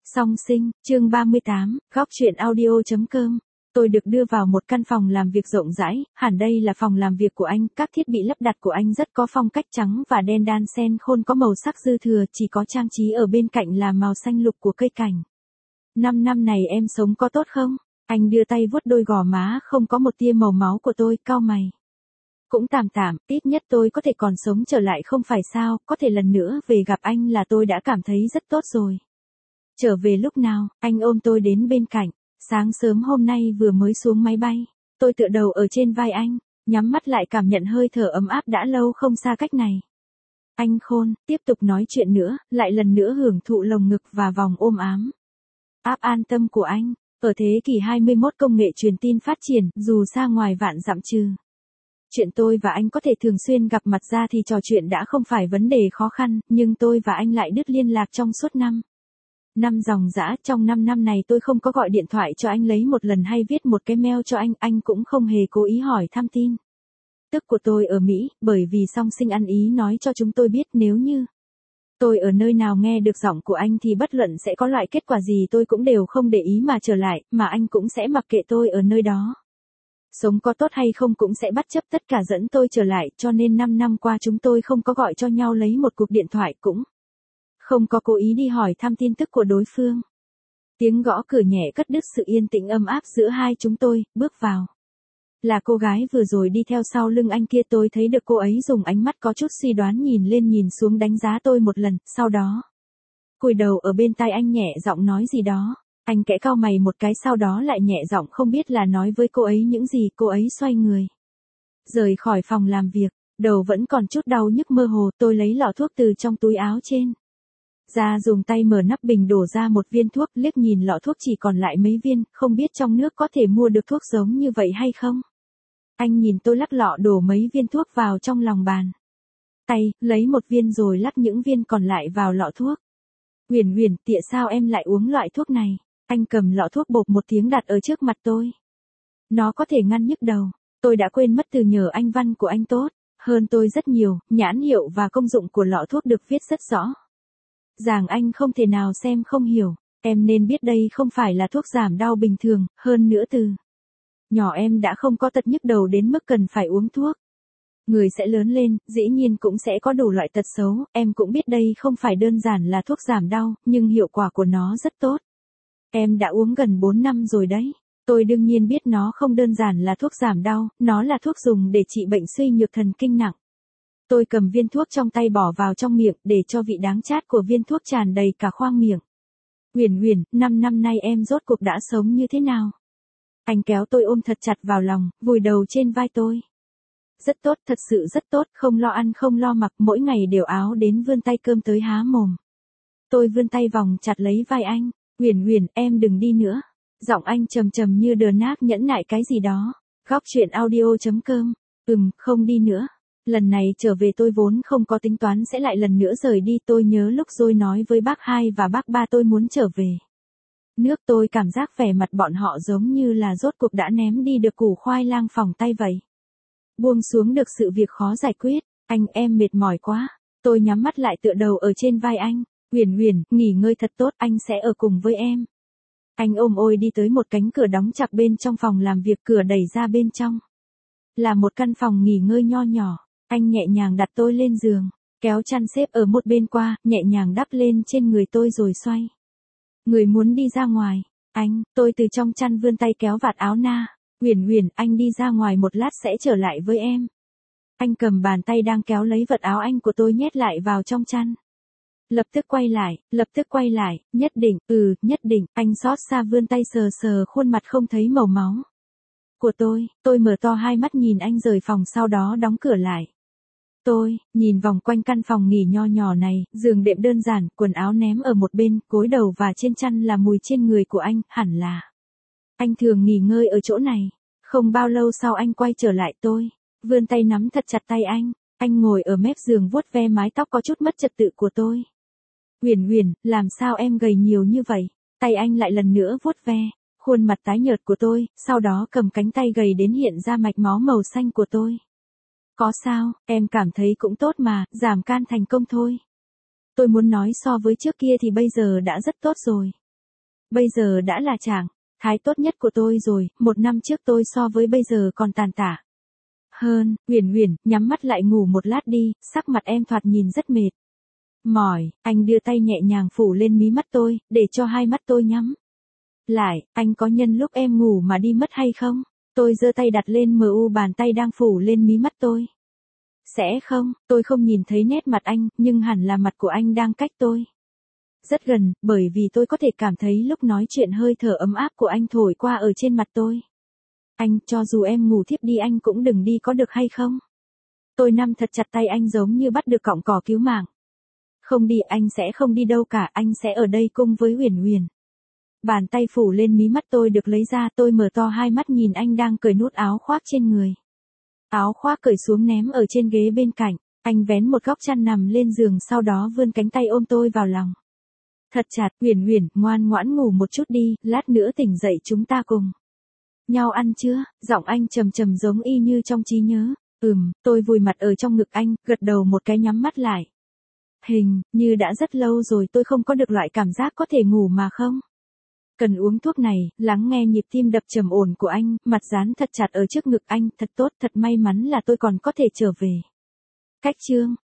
Song sinh, chương 38, góc truyện audio.com. Tôi được đưa vào một căn phòng làm việc rộng rãi, hẳn đây là phòng làm việc của anh, các thiết bị lắp đặt của anh rất có phong cách trắng và đen đan xen khôn có màu sắc dư thừa, chỉ có trang trí ở bên cạnh là màu xanh lục của cây cảnh. 5 năm này em sống có tốt không? Anh đưa tay vuốt đôi gò má không có một tia màu máu của tôi, cau mày. Cũng tạm tạm, ít nhất tôi có thể còn sống trở lại không phải sao, có thể lần nữa về gặp anh là tôi đã cảm thấy rất tốt rồi. Trở về lúc nào, anh ôm tôi đến bên cạnh. Sáng sớm hôm nay vừa mới xuống máy bay, tôi tựa đầu ở trên vai anh, nhắm mắt lại cảm nhận hơi thở ấm áp đã lâu không xa cách này. Anh khôn, tiếp tục nói chuyện nữa, lại lần nữa hưởng thụ lồng ngực và vòng ôm ám. Áp an tâm của anh, ở thế kỷ 21 công nghệ truyền tin phát triển, dù xa ngoài vạn dặm trừ. Chuyện tôi và anh có thể thường xuyên gặp mặt ra thì trò chuyện đã không phải vấn đề khó khăn, nhưng tôi và anh lại đứt liên lạc trong suốt năm dòng dã. Trong 5 năm này tôi không có gọi điện thoại cho anh lấy một lần hay viết một cái mail cho anh cũng không hề cố ý hỏi thăm tin tức của tôi ở Mỹ, bởi vì song sinh ăn ý nói cho chúng tôi biết nếu như tôi ở nơi nào nghe được giọng của anh thì bất luận sẽ có loại kết quả gì tôi cũng đều không để ý mà trở lại, mà anh cũng sẽ mặc kệ tôi ở nơi đó. Sống có tốt hay không cũng sẽ bất chấp tất cả dẫn tôi trở lại, cho nên 5 năm qua chúng tôi không có gọi cho nhau lấy một cuộc điện thoại, cũng không có cố ý đi hỏi thăm tin tức của đối phương. Tiếng gõ cửa nhẹ cắt đứt sự yên tĩnh ấm áp giữa hai chúng tôi, bước vào. Là cô gái vừa rồi đi theo sau lưng anh kia, tôi thấy được cô ấy dùng ánh mắt có chút suy đoán nhìn lên nhìn xuống đánh giá tôi một lần, sau đó cúi đầu ở bên tai anh nhẹ giọng nói gì đó. Anh kẽ cau mày một cái sau đó lại nhẹ giọng không biết là nói với cô ấy những gì. Cô ấy xoay người rời khỏi phòng làm việc, đầu vẫn còn chút đau nhức mơ hồ. Tôi lấy lọ thuốc từ trong túi áo trên ra, dùng tay mở nắp bình đổ ra một viên thuốc, liếc nhìn lọ thuốc chỉ còn lại mấy viên, không biết trong nước có thể mua được thuốc giống như vậy hay không. Anh nhìn tôi lắc lọ đổ mấy viên thuốc vào trong lòng bàn tay, lấy một viên rồi lắc những viên còn lại vào lọ thuốc. Huyền Huyền, tại sao em lại uống loại thuốc này? Anh cầm lọ thuốc bộp một tiếng đặt ở trước mặt tôi. Nó có thể ngăn nhức đầu. Tôi đã quên mất từ nhờ anh văn của anh tốt hơn tôi rất nhiều, nhãn hiệu và công dụng của lọ thuốc được viết rất rõ ràng, anh không thể nào xem không hiểu. Em nên biết đây không phải là thuốc giảm đau bình thường, hơn nữa từ nhỏ em đã không có tật nhức đầu đến mức cần phải uống thuốc. Người sẽ lớn lên, dĩ nhiên cũng sẽ có đủ loại tật xấu, em cũng biết đây không phải đơn giản là thuốc giảm đau, nhưng hiệu quả của nó rất tốt. Em đã uống gần 4 năm rồi đấy. Tôi đương nhiên biết nó không đơn giản là thuốc giảm đau, nó là thuốc dùng để trị bệnh suy nhược thần kinh nặng. Tôi cầm viên thuốc trong tay bỏ vào trong miệng để cho vị đắng chát của viên thuốc tràn đầy cả khoang miệng. Huyền Huyền, 5 năm nay em rốt cuộc đã sống như thế nào? Anh kéo tôi ôm thật chặt vào lòng, vùi đầu trên vai tôi. Rất tốt, thật sự rất tốt, không lo ăn không lo mặc, mỗi ngày đều áo đến vươn tay cơm tới há mồm. Tôi vươn tay vòng chặt lấy vai anh. Huyền Huyền, em đừng đi nữa. Giọng anh trầm trầm như đờ nát nhẫn nại cái gì đó. Góc truyện audio.com. Không đi nữa. Lần này trở về tôi vốn không có tính toán sẽ lại lần nữa rời đi. Tôi nhớ lúc rồi nói với bác 2 và bác 3 tôi muốn trở về nước. Tôi cảm giác vẻ mặt bọn họ giống như là rốt cuộc đã ném đi được củ khoai lang phòng tay vậy. Buông xuống được sự việc khó giải quyết. Anh, em mệt mỏi quá. Tôi nhắm mắt lại tựa đầu ở trên vai anh. Huyền Huyền, nghỉ ngơi thật tốt, anh sẽ ở cùng với em. Anh ôm ôi đi tới một cánh cửa đóng chặt bên trong phòng làm việc, cửa đẩy ra bên trong là một căn phòng nghỉ ngơi nho nhỏ. Anh nhẹ nhàng đặt tôi lên giường, kéo chăn xếp ở một bên qua, nhẹ nhàng đắp lên trên người tôi rồi xoay người muốn đi ra ngoài. Anh, tôi từ trong chăn vươn tay kéo vạt áo na. Huyền Huyền, anh đi ra ngoài một lát sẽ trở lại với em. Anh cầm bàn tay đang kéo lấy vật áo anh của tôi nhét lại vào trong chăn. Lập tức quay lại, nhất định, nhất định. Anh xót xa vươn tay sờ sờ khuôn mặt không thấy màu máu của tôi mở to hai mắt nhìn anh rời phòng, sau đó đóng cửa lại. Tôi nhìn vòng quanh căn phòng nghỉ nho nhỏ này, giường đệm đơn giản, quần áo ném ở một bên, gối đầu và trên chăn là mùi trên người của anh, hẳn là anh thường nghỉ ngơi ở chỗ này. Không bao lâu sau anh quay trở lại, tôi vươn tay nắm thật chặt tay anh ngồi ở mép giường vuốt ve mái tóc có chút mất trật tự của tôi. Huyền Huyền, làm sao em gầy nhiều như vậy? Tay anh lại lần nữa vuốt ve khuôn mặt tái nhợt của tôi, sau đó cầm cánh tay gầy đến hiện ra mạch máu màu xanh của tôi. Có sao, em cảm thấy cũng tốt mà, giảm can thành công thôi. Tôi muốn nói so với trước kia thì bây giờ đã rất tốt rồi. Bây giờ đã là trạng thái tốt nhất của tôi rồi, 1 năm trước tôi so với bây giờ còn tàn tả hơn. Uyển Uyển, nhắm mắt lại ngủ một lát đi, sắc mặt em thoạt nhìn rất mệt. Mỏi, anh đưa tay nhẹ nhàng phủ lên mí mắt tôi, để cho hai mắt tôi nhắm lại. Anh có nhân lúc em ngủ mà đi mất hay không? Tôi giơ tay đặt lên bàn tay đang phủ lên mí mắt tôi. Sẽ không, tôi không nhìn thấy nét mặt anh, nhưng hẳn là mặt của anh đang cách tôi rất gần, bởi vì tôi có thể cảm thấy lúc nói chuyện hơi thở ấm áp của anh thổi qua ở trên mặt tôi. Anh, cho dù em ngủ thiếp đi anh cũng đừng đi có được hay không? Tôi nắm thật chặt tay anh giống như bắt được cọng cỏ cứu mạng. Không đi, anh sẽ không đi đâu cả, anh sẽ ở đây cùng với Uyển Uyển. Bàn tay phủ lên mí mắt tôi được lấy ra, tôi mở to hai mắt nhìn anh đang cởi nút áo khoác trên người. Áo khoác cởi xuống ném ở trên ghế bên cạnh, anh vén một góc chăn nằm lên giường sau đó vươn cánh tay ôm tôi vào lòng. Thật chặt. Uyển Uyển, ngoan ngoãn ngủ một chút đi, lát nữa tỉnh dậy chúng ta cùng nhau ăn chưa? Giọng anh trầm trầm giống y như trong trí nhớ. Tôi vùi mặt ở trong ngực anh, gật đầu một cái nhắm mắt lại. Hình như đã rất lâu rồi tôi không có được loại cảm giác có thể ngủ mà không cần uống thuốc này. Lắng nghe nhịp tim đập trầm ổn của anh, mặt dán thật chặt ở trước ngực anh. Thật tốt, thật may mắn là tôi còn có thể trở về. Cách chương